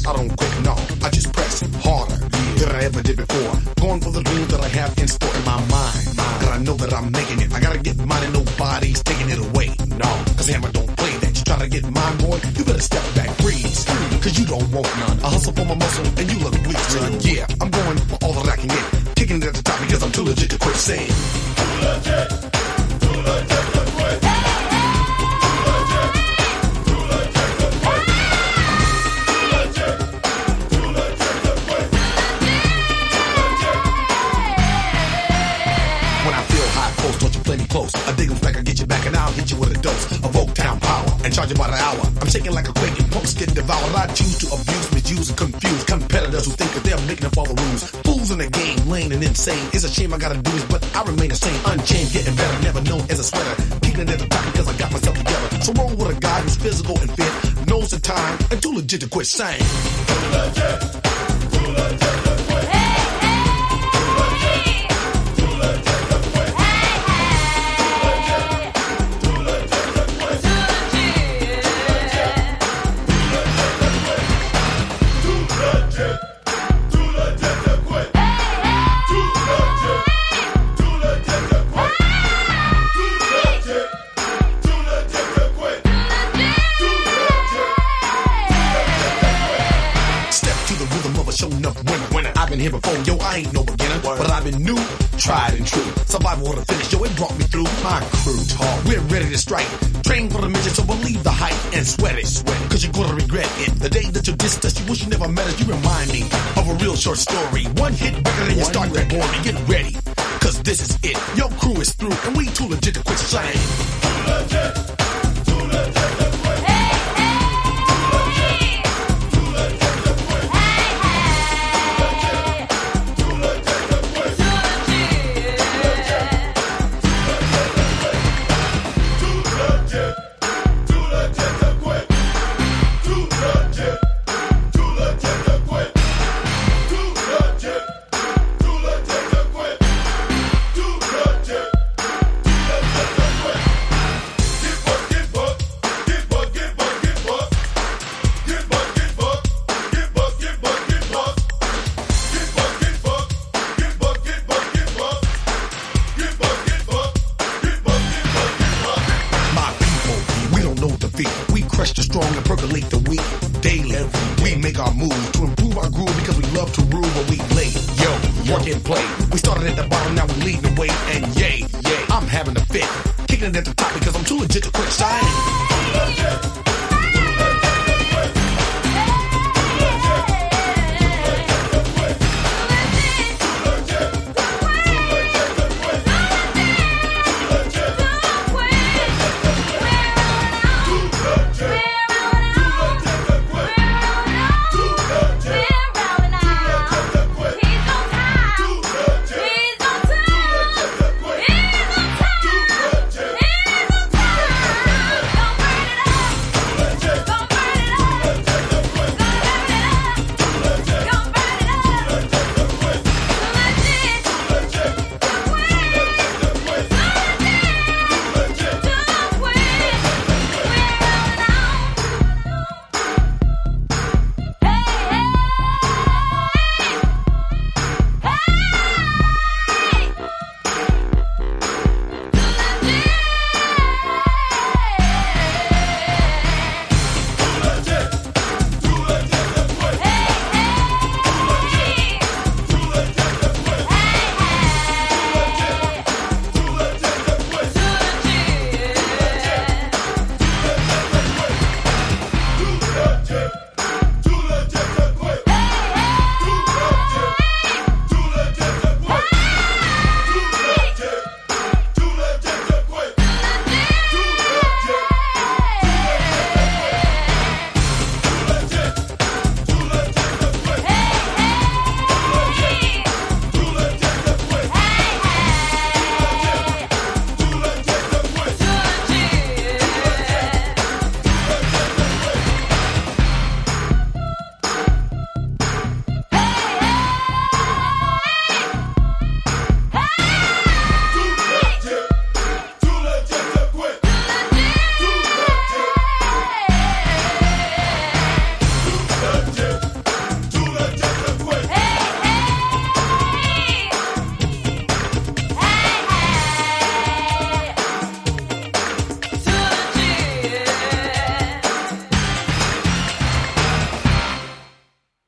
I don't quit, no, I just press harder than I ever did before. Going for the dreams that I have in store in my mind. And I know that I'm making it. I gotta get mine and nobody's taking it away. No, cause Hammer don't play that. You try to get mine, boy, you better step back, freeze. Cause you don't want none. I hustle for my muscle and you look weak, son. Yeah, I'm going for all that I can get. Kicking it at the top because I'm too legit to quit saying. Too legit to quit. Close. I dig 'em back, I get you back, and I'll hit you with a dose of Oaktown power and charge you by the hour. I'm shaking like a quake and punks get devoured. I choose to abuse, misuse, and confuse competitors who think that they're making up all the rules. Fools in the game, lame and insane. It's a shame I gotta do this, but I remain the same. Unchained, getting better, never known as a sweater. Keeping it at the top because I got myself together. So roll with a guy who's physical and fit, knows the time, and too legit to quit saying. Too legit to quit. I've been here before, yo, I ain't no beginner, but I've been new, tried and true. Survival of the finish, yo, it brought me through. My crew talk, we're ready to strike. Train for the mission, so believe the hype and sweat it, cause you're gonna regret it. The day that you dissed us, you wish you never met us. You remind me of a real short story. One hit record and you start that boy. Get ready, cause this is it. Your crew is through, and we too legit to quit saying. Too legit to quit. We crush the strong and percolate the weak daily. We make our moves to improve our groove because we love to rule what we lay. Yo, work and play. We started at the bottom, now we leading the way. And yay, I'm having a fit. Kicking it at the top because I'm too legit to quit signing.